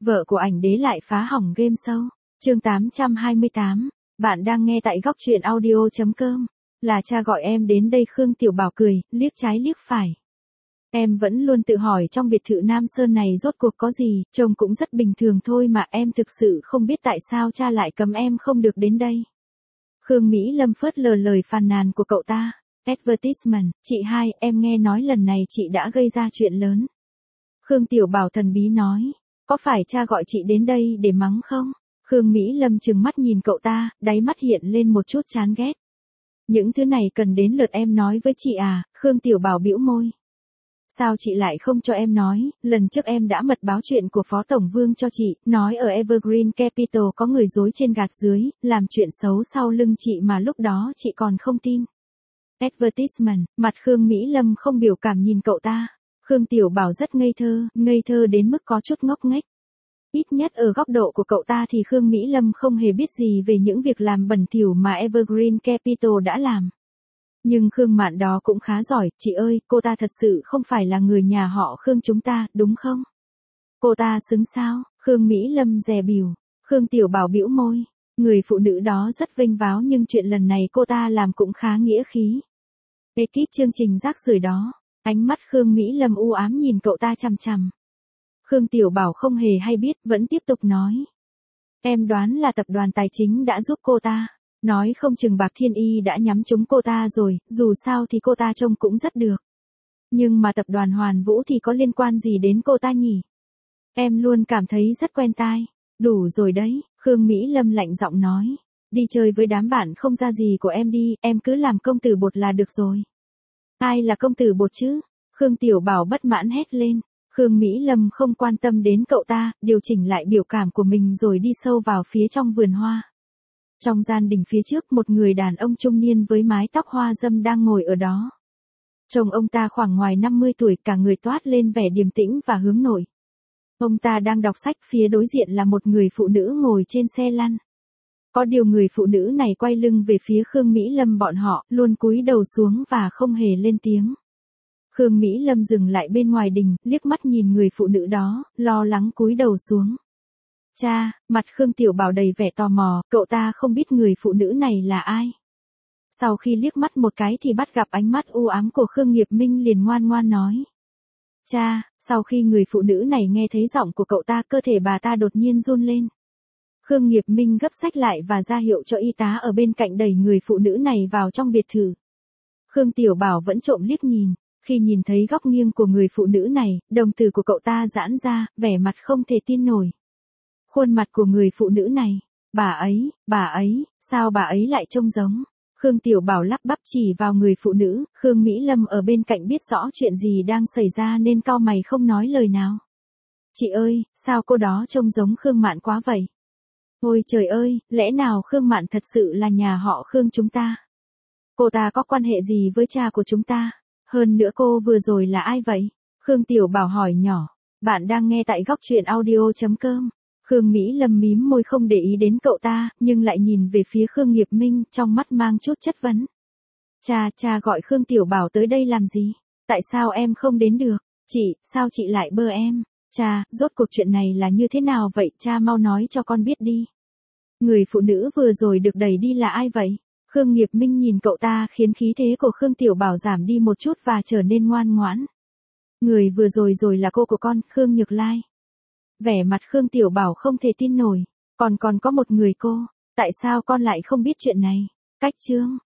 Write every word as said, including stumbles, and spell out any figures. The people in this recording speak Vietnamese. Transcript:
Vợ của ảnh đế lại phá hỏng game show. Chương tám trăm hai mươi tám. Bạn đang nghe tại góc truyện audio chấm com. Là cha gọi em đến đây. Khương Tiểu Bảo cười, liếc trái liếc phải. Em vẫn luôn tự hỏi trong biệt thự Nam Sơn này rốt cuộc có gì, trông cũng rất bình thường thôi mà em thực sự không biết tại sao cha lại cấm em không được đến đây. Khương Mỹ Lâm phớt lờ lời phàn nàn của cậu ta. Advertisement, chị hai, em nghe nói lần này chị đã gây ra chuyện lớn. Khương Tiểu Bảo thần bí nói, có phải cha gọi chị đến đây để mắng không? Khương Mỹ Lâm trừng mắt nhìn cậu ta, đáy mắt hiện lên một chút chán ghét. Những thứ này cần đến lượt em nói với chị à? Khương Tiểu Bảo bĩu môi. Sao chị lại không cho em nói, lần trước em đã mật báo chuyện của Phó Tổng Vương cho chị, nói ở Evergreen Capital có người dối trên gạt dưới, làm chuyện xấu sau lưng chị mà lúc đó chị còn không tin. Advertisement, mặt Khương Mỹ Lâm không biểu cảm nhìn cậu ta. Khương Tiểu Bảo rất ngây thơ, ngây thơ đến mức có chút ngốc nghếch. Ít nhất ở góc độ của cậu ta thì Khương Mỹ Lâm không hề biết gì về những việc làm bẩn thỉu mà Evergreen Capital đã làm. Nhưng Khương Mạn đó cũng khá giỏi, chị ơi, cô ta thật sự không phải là người nhà họ Khương chúng ta, đúng không? Cô ta xứng sao? Khương Mỹ Lâm dè bỉu. Khương Tiểu Bảo bĩu môi. Người phụ nữ đó rất vênh váo nhưng chuyện lần này cô ta làm cũng khá nghĩa khí. Ekip chương trình rác rưởi đó. Ánh mắt Khương Mỹ Lâm u ám nhìn cậu ta chằm chằm. Khương Tiểu Bảo không hề hay biết, vẫn tiếp tục nói. Em đoán là tập đoàn tài chính đã giúp cô ta. Nói không chừng Bạc Thiên Y đã nhắm trúng cô ta rồi, dù sao thì cô ta trông cũng rất được. Nhưng mà tập đoàn Hoàn Vũ thì có liên quan gì đến cô ta nhỉ? Em luôn cảm thấy rất quen tai. Đủ rồi đấy, Khương Mỹ Lâm lạnh giọng nói. Đi chơi với đám bạn không ra gì của em đi, em cứ làm công tử bột là được rồi. Ai là công tử bột chứ? Khương Tiểu Bảo bất mãn hét lên. Khương Mỹ Lâm không quan tâm đến cậu ta, điều chỉnh lại biểu cảm của mình rồi đi sâu vào phía trong vườn hoa. Trong gian đình phía trước một người đàn ông trung niên với mái tóc hoa râm đang ngồi ở đó. Trông ông ta khoảng ngoài năm mươi tuổi, cả người toát lên vẻ điềm tĩnh và hướng nội. Ông ta đang đọc sách, phía đối diện là một người phụ nữ ngồi trên xe lăn. Có điều người phụ nữ này quay lưng về phía Khương Mỹ Lâm bọn họ, luôn cúi đầu xuống và không hề lên tiếng. Khương Mỹ Lâm dừng lại bên ngoài đình, liếc mắt nhìn người phụ nữ đó, lo lắng cúi đầu xuống. Cha, mặt Khương Tiểu Bảo đầy vẻ tò mò, cậu ta không biết người phụ nữ này là ai. Sau khi liếc mắt một cái thì bắt gặp ánh mắt u ám của Khương Nghiệp Minh liền ngoan ngoan nói. Cha, sau khi người phụ nữ này nghe thấy giọng của cậu ta, cơ thể bà ta đột nhiên run lên. Khương Nghiệp Minh gấp sách lại và ra hiệu cho y tá ở bên cạnh đẩy người phụ nữ này vào trong biệt thự. Khương Tiểu Bảo vẫn trộm liếc nhìn, khi nhìn thấy góc nghiêng của người phụ nữ này, đồng tử của cậu ta giãn ra, vẻ mặt không thể tin nổi. Khuôn mặt của người phụ nữ này, bà ấy, bà ấy, sao bà ấy lại trông giống? Khương Tiểu Bảo lắp bắp chỉ vào người phụ nữ, Khương Mỹ Lâm ở bên cạnh biết rõ chuyện gì đang xảy ra nên cau mày không nói lời nào. Chị ơi, sao cô đó trông giống Khương Mạn quá vậy? Ôi trời ơi, lẽ nào Khương Mạn thật sự là nhà họ Khương chúng ta? Cô ta có quan hệ gì với cha của chúng ta? Hơn nữa cô vừa rồi là ai vậy? Khương Tiểu Bảo hỏi nhỏ. Bạn đang nghe tại góc truyện audio chấm com. Khương Mỹ Lâm mím môi không để ý đến cậu ta, nhưng lại nhìn về phía Khương Nghiệp Minh, trong mắt mang chút chất vấn. Cha, cha gọi Khương Tiểu Bảo tới đây làm gì? Tại sao em không đến được? Chị, sao chị lại bơ em? Cha, rốt cuộc chuyện này là như thế nào vậy? Cha mau nói cho con biết đi. Người phụ nữ vừa rồi được đẩy đi là ai vậy? Khương Nghiệp Minh nhìn cậu ta khiến khí thế của Khương Tiểu Bảo giảm đi một chút và trở nên ngoan ngoãn. Người vừa rồi rồi là cô của con, Khương Nhược Lai. Vẻ mặt Khương Tiểu Bảo không thể tin nổi. Còn còn có một người cô. Tại sao con lại không biết chuyện này? Cách chương.